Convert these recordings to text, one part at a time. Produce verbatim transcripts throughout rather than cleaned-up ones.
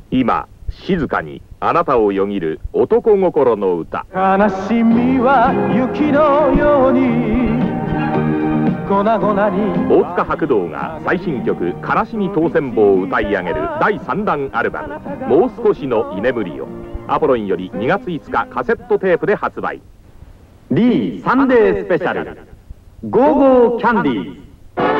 今静かにあなたをよぎる男心の歌。 悲しみは雪のように粉々に。 大塚白道が最新曲「悲しみ当選簿」を歌い上げるだいさんだんアルバム「もう少しの居眠りを」アポロンよりにがついつかカセットテープで発売。 D サンデースペシャルゴーゴーキャンディーズ。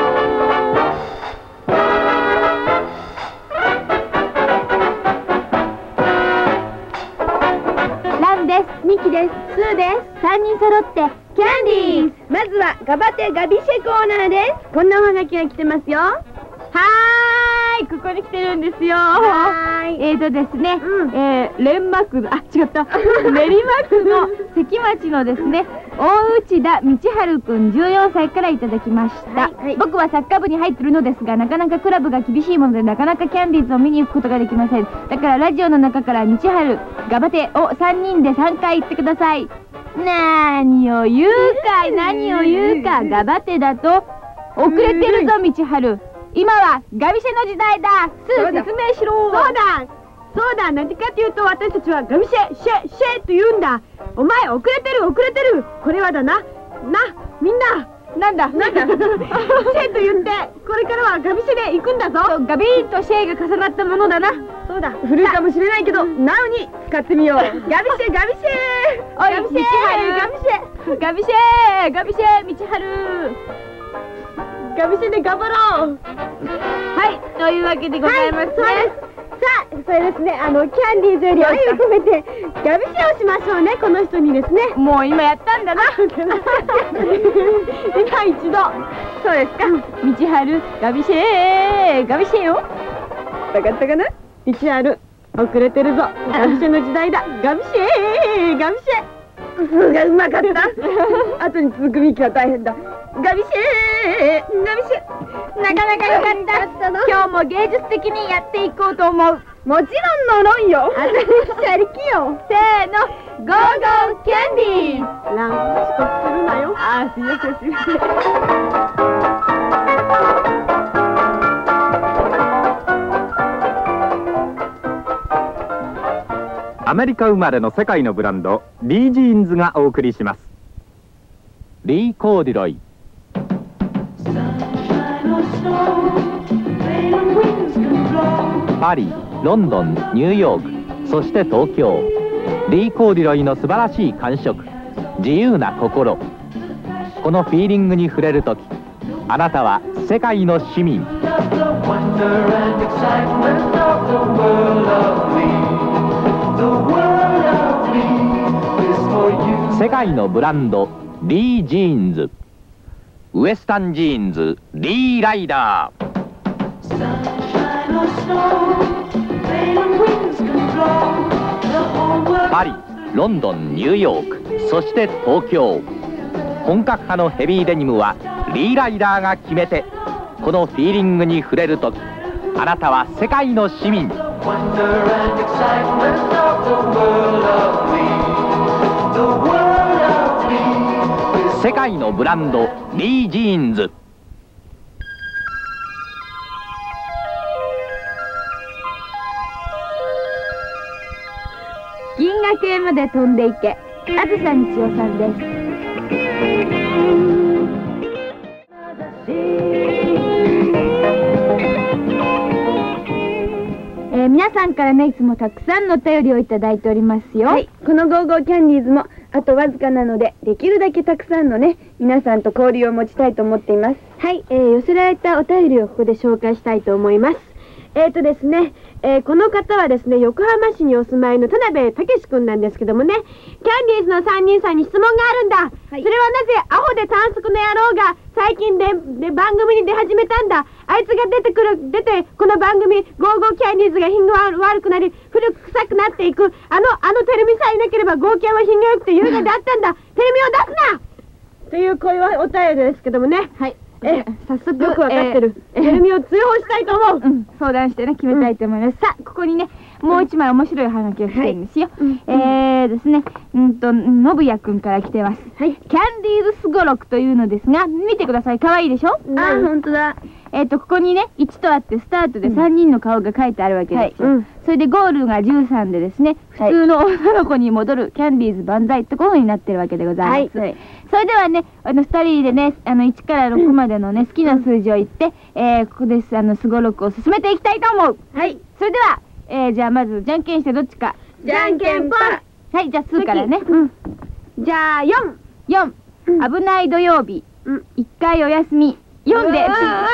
ミキです。スーです。さんにん揃ってキャンディーズ。まずはガバテガビシェコーナーです。こんなおはがきが来てますよ。はーい、ここに来てるんですよ。はーい。えーとですね、うん、えー、練馬区の、あ、違った。練馬区の関町のですね、大内田道春くんじゅうよんさいからいただきました。はいはい、僕はサッカー部に入ってるのですが、なかなかクラブが厳しいもので、なかなかキャンディーズを見に行くことができません。だからラジオの中から道春、ガバテをさんにんでさんかい言ってください。なーにを言うかい、何を言うか。ガバテだと遅れてるぞ道春。今はガビシェの時代だ。すぐ説明しろ。そうだそうだ、何かっていうと私たちはガビシェシェシェと言うんだ。お前遅れてる遅れてる。これはだなな、みんななんだなんだシェと言ってこれからはガビシェで行くんだぞ。ガビーとシェが重なったものだな。そうだ、古いかもしれないけどなおに使ってみよう。ガビシェガビシェおい、ガビシェガビシェガビシェ道春ガビシェで頑張ろう。はい、というわけでございますね。さあ、それですね、あのキャンディーズより愛を込めてガビシェをしましょうね、この人にですね。もう今やったんだな。今一度。そうですか。道春ガビシェガビシェよ。分かったかな。道春遅れてるぞ。ガビシェの時代だ。ガビシェガビシェ。うがうまかった。後に続くミキは大変だ。ガビシェガビシェ、なかなかよかった。今日も芸術的にやっていこうと思う。もちろんのろんよ。あたりしゃりきよ。せーの、ゴーゴーキャンディー。ラン遅刻するなよ。あー、すいませんすいません。アメリカ生まれの世界のブランドリー・ジーンズがお送りします。リー・コーディロイ。パリ、ロンドン、ニューヨーク、そして東京。リー・コーディロイの素晴らしい感触、自由な心。このフィーリングに触れるとき、あなたは世界の市民。世界のブランドリー・ジーンズ。ウエスタンジーンズリー・ライダー。パリ、ロンドン、ニューヨーク、そして東京。本格派のヘビーデニムはリー・ライダーが決めて。このフィーリングに触れるとき、あなたは世界の市民。世界のブランドリー・ジーンズ。 銀河系まで飛んでいけ。あずさみちおさんです。えー、皆さんからね、いつもたくさんのお便りをいただいておりますよ。はい、このゴーゴーキャンディーズもあとわずかなので、できるだけたくさんのね、皆さんと交流を持ちたいと思っています。はい、えー、寄せられたお便りをここで紹介したいと思います。えーとですね、えー、この方はですね、横浜市にお住まいの田辺武くんなんですけどもね、キャンディーズのさんにんさんに質問があるんだ。はい、それはなぜアホで短足の野郎が最近でで番組に出始めたんだ。あいつが出てくる、出てこの番組、ゴーゴーキャンディーズが品が悪くなり、古く臭くなっていく。あの、あのテレビさえいなければゴーキャンは品が良くて優雅であったんだ。テレビを出すなというこういうお便りですけどもね。はい。え、早速よくわかってる。テレビを通報したいと思う。うん、相談してね、決めたいと思います。さあ、ここにね、 もう一枚面白いハガキが来てるんですよ。えーですね、うんと、のぶやくんから来てます。キャンディーズすごろくというのですが、見てください。可愛いでしょ？ あ、本当だ。 えっと、ここにね、いちとあってスタートでさんにんの顔が書いてあるわけですよ。それでゴールがじゅうさんでですね、普通の女の子に戻るキャンディーズ万歳ってこういうふうになってるわけでございます。それではね、あのふたりでね、あのいちからろくまでのね、好きな数字を言って、えー、ここです、あの、すごろくを進めていきたいと思う。はい。それでは、えー、じゃあまず、じゃんけんしてどっちか。 じゃんけんぽん。 はい、じゃあツーからね。うん。 じゃあよん。 よん。危ない土曜日。いっかいお休み。よんで、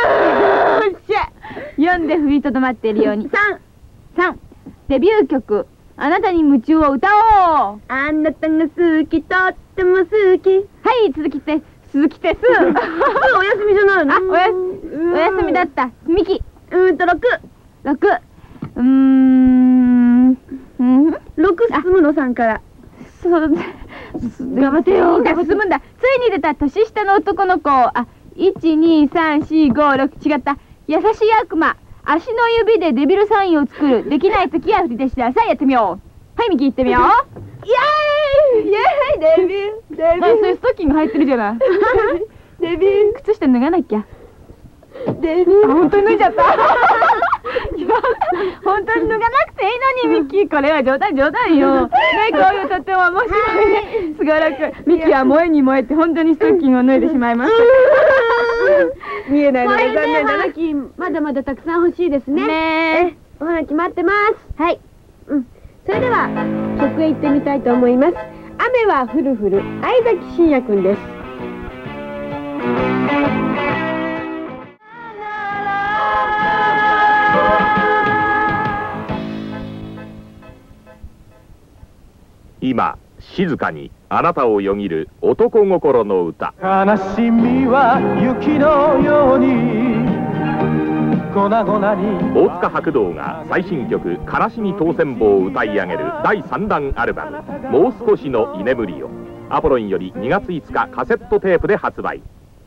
よんで踏みとどまっているように。さん。さん。デビュー曲、あなたに夢中を歌おう。 あなたが好き、とっても好き。 はい、続きて、続きてす。 お休みじゃないの？ あ、おやす、お休みだった。ミキ。 うーんと、ろく。 ろく。うーん。うん？ ろく進むのさんから。 そう、頑張ってよ。が進むんだ。ついに出た年下の男の子。あ、いち、に、さん、よん、ご、ろく、違った。優しい悪魔。足の指でデビルサインを作る。できないときは振り出しなさい。やってみよう。はい、ミキ行ってみよう。 イエーイイエーイデビューデビュー。 そういうストッキング入ってるじゃない。 デビュー。 靴下脱がなきゃ。 デビュー。 本当に脱いじゃった。本当に脱がなくていいのに、ミッキー。これは冗談冗談よ。ね、こういうとっても面白いね。すごろく。ミッキーは燃えに燃えて本当にストッキングを脱いでしまいました。見えないのが残念だな。 まだまだたくさん欲しいですね。 ねえ、おはがき待ってます。はい。うん。それでは曲へ行ってみたいと思います。雨は降る降る、相崎真也くんです。 今静かにあなたをよぎる男心の歌。 悲しみは雪のように粉々に。 大塚白道が最新曲「悲しみ当選簿」を歌い上げるだいさんだんアルバム「もう少しの居眠りを」アポロンよりにがついつかカセットテープで発売。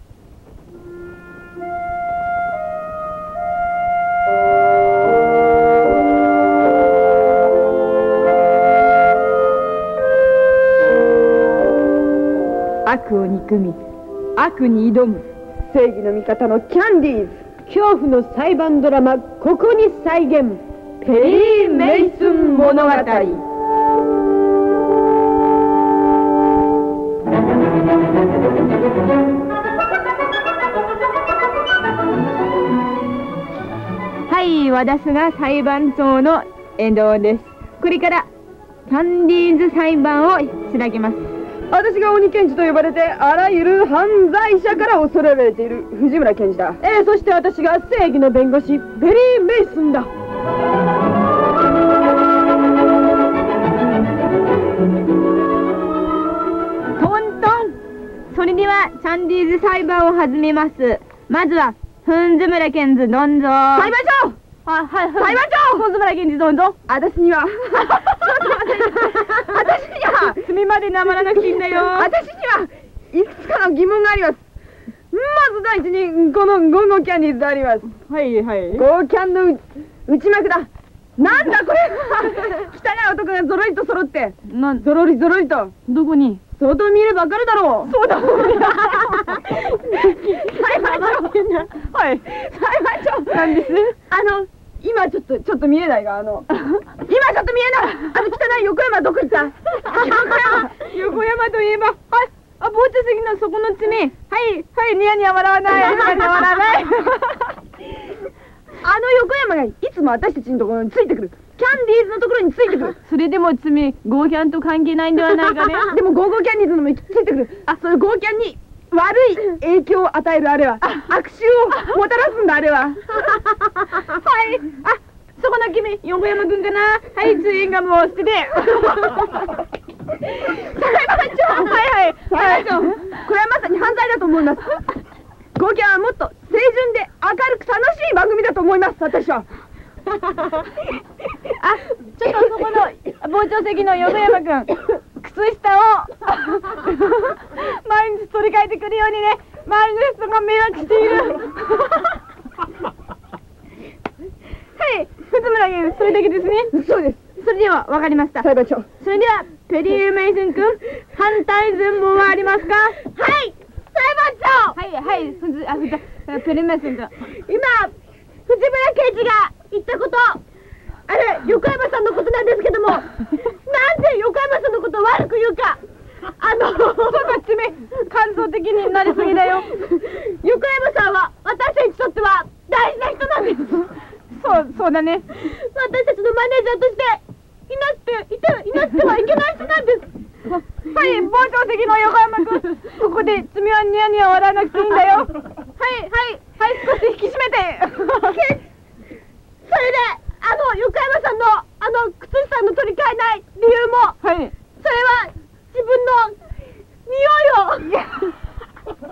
悪を憎み、悪に挑む正義の味方のキャンディーズ。恐怖の裁判ドラマ、ここに再現。ペリー・メイスン物語。 はい、私が裁判長の遠藤です。これからキャンディーズ裁判を開きます。 私が鬼検事と呼ばれてあらゆる犯罪者から恐れられている藤村検事だ。えー、そして私が正義の弁護士ペリー・メイスンだ。 トントン。それではキャンディーズ裁判を始めます。まずは藤村検事どんぞ。 裁判長。 あ、はい、 裁判長。 藤村検事どんぞ。 私には私には罪までなまらなくていいんだよ。 私にはいくつかの疑問があります。まず第一にこのゴーゴーキャンディーズであります。 はいはい。 ゴーキャンの内幕だ。なんだこれ汚い男がゾロリと揃ってなゾロリゾロリと。 どこに？ 外見ればわかるだろう。そうだ。裁判長。はい。裁判長。 なんです？ あの今ちょっとちょっと見えないがあの今ちょっと見えない。あの汚い横山どこ行った？横山。 横山といえば、はい。あ、傍聴席のそこの爪。はいはい、ニヤニヤ笑わない。ニヤニヤ笑わない。 あの横山がいつも私たちのところについてくる。キャンディーズのところについてくる。 それでも爪、ゴーキャンと関係ないんではないかね。 でもゴーゴーキャンディーズのもついてくる。あ、そのゴーキャンに悪い影響を与えるあれは、悪臭をもたらすんだあれは。はい。あ、 そこの君、横山くんかな。はい、ツーインガムを捨てて。 裁判長。はいはい。裁判長。これはまさに犯罪だと思います。ゴーキャンはもっと清純で明るく楽しい番組だと思います。私は。 あ、ちょっとそこの傍聴席の横山くん、靴下を毎日取り替えてくるようにね。周りの人が迷惑している。はい、藤村君、それだけですね。 そうです。 わかりました。 裁判長。 それではペリー・メイソン君、反対尋問はありますか？はい、裁判長。はいはい、ふずあふざペリー・メイソン君。今藤村刑事が言ったこと、あれ横山さんのことなんですけども、なんで横山さんのことを悪く言うか。あのちょっと爪感想的になりすぎだよ。横山さんは私たちにとっては大事な人なんです。そうそうだね。私たちのマネージャーとしていなくていていなくてはいけない人なんです。はい、傍聴席の横山君、ここで爪はニヤニヤ笑わなくていいんだよ。はいはいはい、少し引き締めて。それであの横山さんのあの靴下の取り替えない理由も、はい、それは自分の匂いを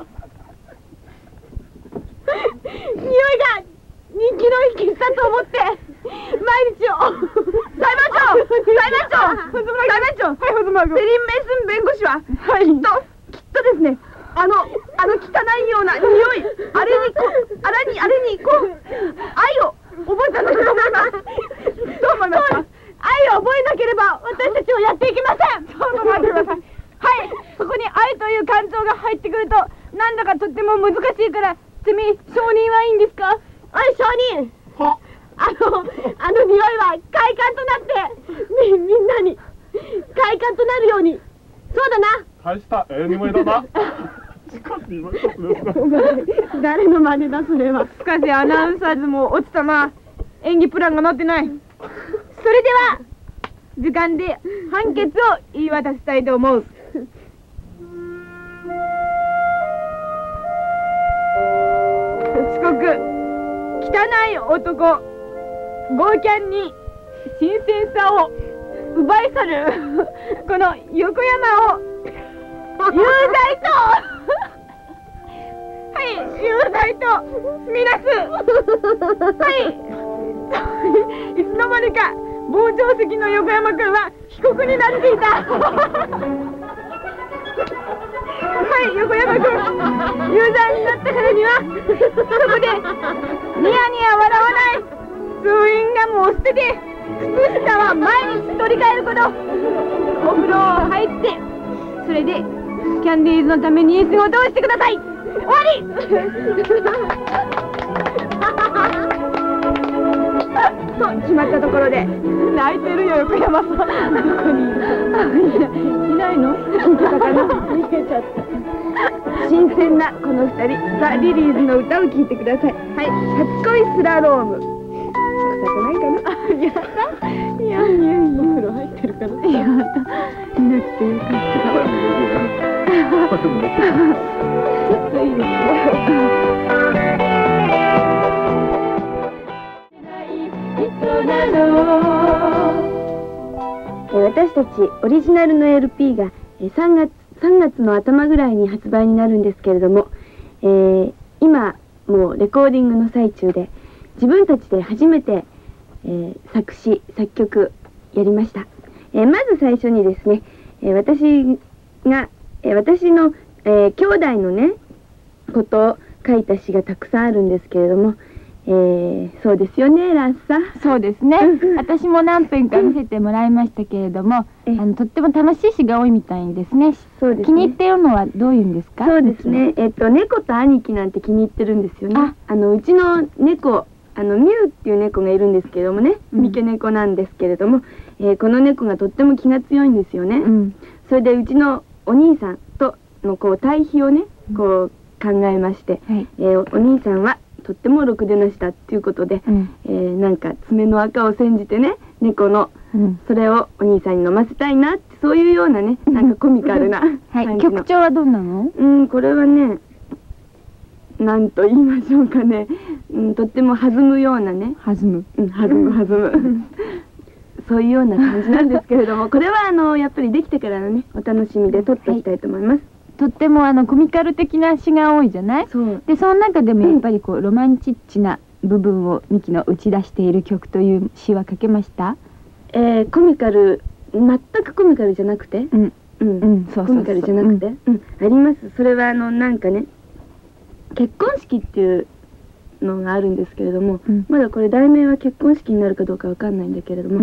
匂いが人気の生きしたと思って毎日を裁判長裁判長裁判長、はい、ホズマー君、ペリン・メイスン弁護士は、はい、きっときっとですね、あのあの汚いような匂い、あれにこあれにあれにこう愛を覚えたのだと思います。どう思いますか？愛を覚えなければ私たちはやっていけません。ちょっと待ってください。はい、そこに愛という感情が入ってくるとなんだかとっても難しいから、つみ承認はいいんですか？はい、承認。あのあの匂いは快感となってみみんなに快感となるように。そうだな。 大したええ匂いだな。 誰の真似だそれは。しかしアナウンサーズも落ちたな。演技プランが載ってない。それでは時間で判決を言い渡したいと思う。遅刻、汚い男、ゴーキャンに新鮮さを奪い去るこの横山を有罪とはい、有罪とみなす。はい、いつの間にか傍聴席の横山君は被告になっていた。はい、横山君、有罪になったからにはそこでニヤニヤ笑わないチューインガムを捨てて靴下は毎日取り替えること、お風呂入って、それでキャンディーズのために仕事をしてください。終わり。と決まったところで泣いてるよ横山さん。どこにいる？いないの？聞いてたかな？逃げちゃった。新鮮なこの二人、ザ・リリーズの歌を聴いてください。はい、初恋スラローム。臭くないかな？あ、やだ。いやいやいや、お風呂入ってるから。やだ。いなくてよかった。ちょっといいですね。私たちオリジナルの エルピー がさんがつさんがつの頭ぐらいに発売になるんですけれども、えー、今もうレコーディングの最中で自分たちで初めて、えー、作詞作曲やりました。えー、まず最初にですね、えー、私が、えー、私の、えー、兄弟のねことを書いた詩がたくさんあるんですけれども、えー、そうですよね、ラッサ。そうですね。私も何編か見せてもらいましたけれども、あのとっても楽しい詩が多いみたいですね。そうですね。気に入っているのはどういうんですか？そうですね。えっと猫と兄貴なんて気に入ってるんですよね。あ、あのうちの猫、あのミュウっていう猫がいるんですけれどもね、三毛猫なんですけれども、えー、この猫がとっても気が強いんですよね。うん、それでうちのお兄さんとのこう対比をね、こう考えまして、はい、えー、お兄さんはとってもろくでなしだっていうことで、うん、えー、なんか爪の赤を煎じてね、猫の、うん、それをお兄さんに飲ませたいなって、そういうようなね、なんかコミカルなはい、曲調はどんなの？うん、これはね、なんと言いましょうかね、うん、とっても弾むようなね、弾む、うん、弾む弾むそういうような感じなんですけれども、これはあのやっぱりできてからのね、お楽しみで撮っていきたいと思います。はい、とってもあのコミカル的な詩が多いじゃない？そうで、その中でもやっぱりこう、うん、ロマンチッチな部分をミキの打ち出している曲という詩は書けました？えー、コミカル、全くコミカルじゃなくて、うんうんうん、そうそうそう、コミカルじゃなくて、うん、うん、あります。それはあのなんかね、結婚式っていうのがあるんですけれども、うん、まだこれ題名は結婚式になるかどうかわかんないんだけれども、うん、あ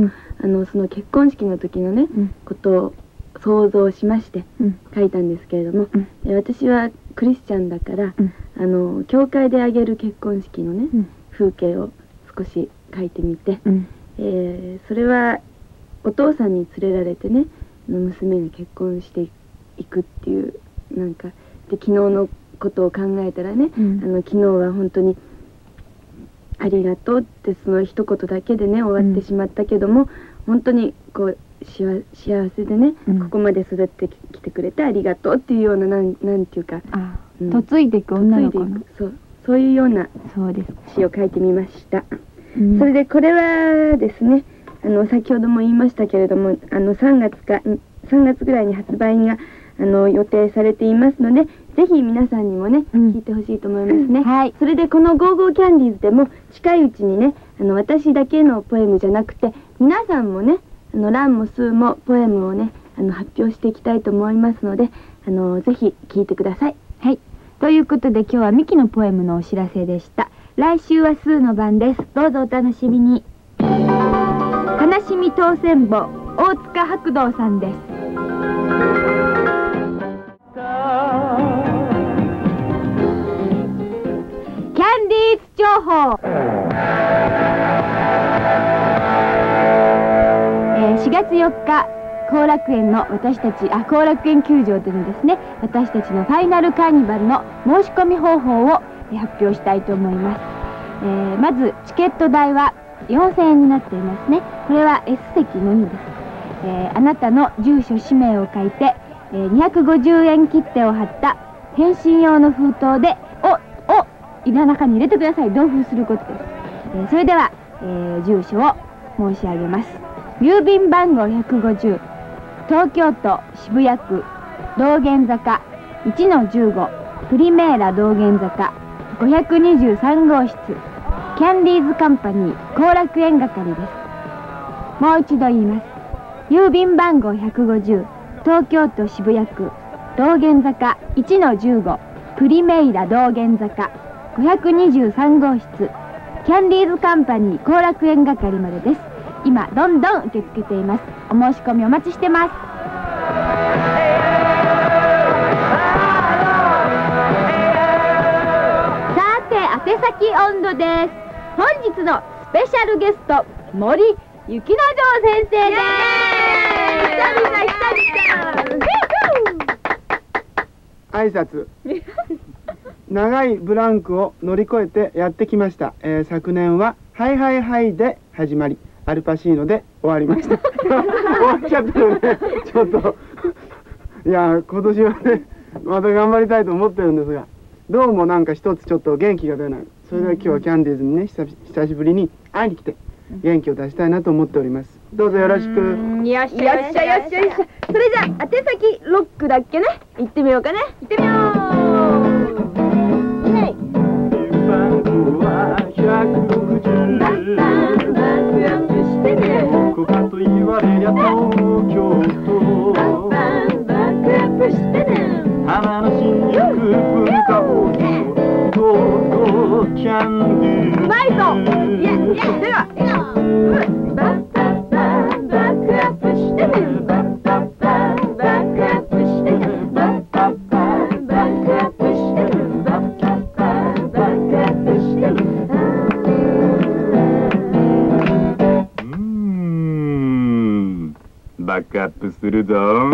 あのその結婚式の時のね、うん、ことを想像しまして書いたんですけれども、うん、私はクリスチャンだから、うん、あの教会で挙げる結婚式のね、うん、風景を少し書いてみて、うん、えー、それはお父さんに連れられてね、娘が結婚していくっていう、なんかで昨日のことを考えたらね、うん、あの昨日は本当にありがとうってその一言だけでね終わってしまったけども、うん、本当にこう幸せでね、うん、ここまで育ってきてくれてありがとうっていうような、なんなんていうか、 うん、嫁いでいく女の子のそうそういうような詩を書いてみました。うん、それでこれはですね、あの先ほども言いましたけれども、あのさんがつかさんがつぐらいに発売があの予定されていますので、ぜひ皆さんにもね、うん、聞いてほしいと思いますね。はい、それでこの「ゴーゴーキャンディーズ」でも近いうちにね、あの私だけのポエムじゃなくて皆さんもね、あのランもスーもポエムをね、あの発表していきたいと思いますので、あのぜひ聞いてください。はい、ということで今日はミキのポエムのお知らせでした。来週はスーの番です。どうぞお楽しみに。悲しみ当選簿、大塚白道さんです。キャンディーズ情報、えー、しがつよっか後楽園の私たちあ後楽園球場でのですね、私たちのファイナルカーニバルの申し込み方法を発表したいと思います。えー、まずチケット代はよんせんえんになっていますね。これは S 席のみです。えー、あなたの住所氏名を書いて、えー、にひゃくごじゅうえん切手を貼った返信用の封筒でおお胃の中に入れてください。同封することです。えー、それでは、えー、住所を申し上げます。郵便番号ひゃくごじゅう、東京都渋谷区道玄坂 いちのじゅうご プリメーラ道玄坂ごひゃくにじゅうさんごうしつ、キャンディーズカンパニー後楽園係です。もう一度言います。郵便番号ひゃくごじゅう、東京都渋谷区道玄坂 いちのじゅうご プリメイラ道玄坂ごひゃくにじゅうさんごうしつ、キャンディーズカンパニー後楽園係までです。今どんどん受け付けています。お申し込みお待ちしてます。さて宛先温度です。本日のスペシャルゲスト、森雪之丞先生です。久々久々 挨拶長いブランクを乗り越えてやってきました。えー、昨年はハイハイハイで始まり、アルパシーノで終わりました終わっちゃったよねちょっといや今年はねまた頑張りたいと思ってるんですが、どうもなんか一つちょっと元気が出ない。それでは今日はキャンディーズにね、久しぶりに会いに来て元気を出したいなと思っております。どうぞよろしく。よっしゃよっしゃよっしゃよっしゃ。それじゃあ宛先ロックだっけね、行ってみようかね。行ってみよう。 こかと言われりゃ東京都花の新宿文化放送ゴーゴーキャンディーズ。 うまいぞ。いやいやではバッバッバッバックアップしてね。バッバッバッバックアップしてね。バッバッバッバックアップしてね。バッバッバッバックアップしてね。 バックアップするぞ。 よ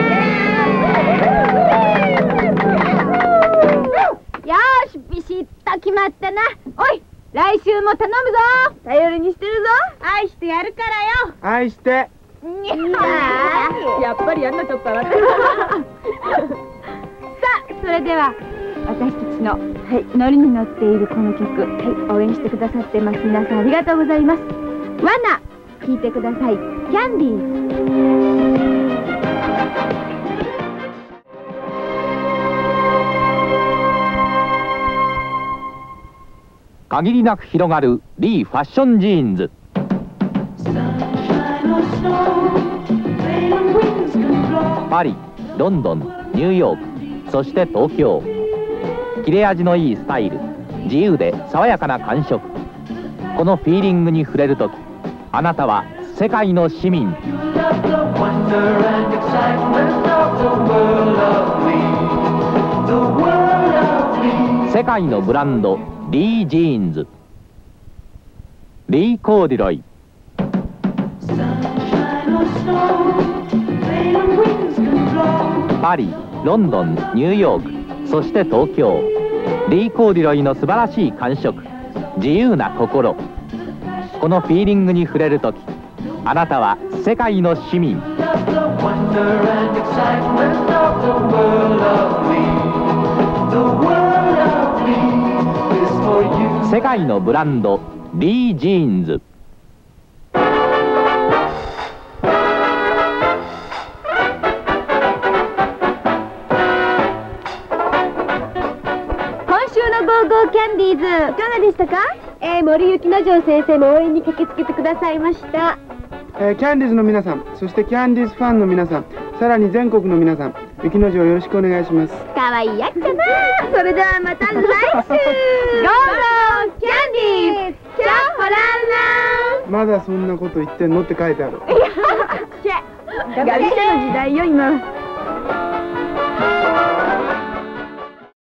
し、ビシッと決まったな。おい、来週も頼むぞ。頼りにしてるぞ。愛してやるからよ。 愛して。 やっぱりやんなちゃったなさあ、それでは私たちの、はい、ノリに乗っているこの曲、はい、応援してくださってます皆さんありがとうございます。ワナ聴いてください。キャンディーズ。 限りなく広がるリーファッションジーンズ。パリ、ロンドン、ニューヨーク、そして東京。切れ味のいいスタイル、自由で爽やかな感触。このフィーリングに触れるとき、あなたは世界の市民。世界のブランド、リー・ジーンズ。リー・コーデュロイ。パリ、ロンドン、ニューヨーク、そして東京。リー・コーデュロイの素晴らしい感触、自由な心。このフィーリングに触れるとき、あなたは世界の市民。世界のブランド、リー・ジーンズ。 キャンディーズいかがでしたか？えー、森雪之丞先生も応援に駆けつけてくださいました。 えー、キャンディーズの皆さん、そしてキャンディーズファンの皆さん、さらに全国の皆さん、雪之丞よろしくお願いします。 かわいいやっちゃな。それではまた来週。ゴーゴーキャンディーズキャッホランまだそんなこと言ってんのって書いてある。 ガビシャの時代よ今。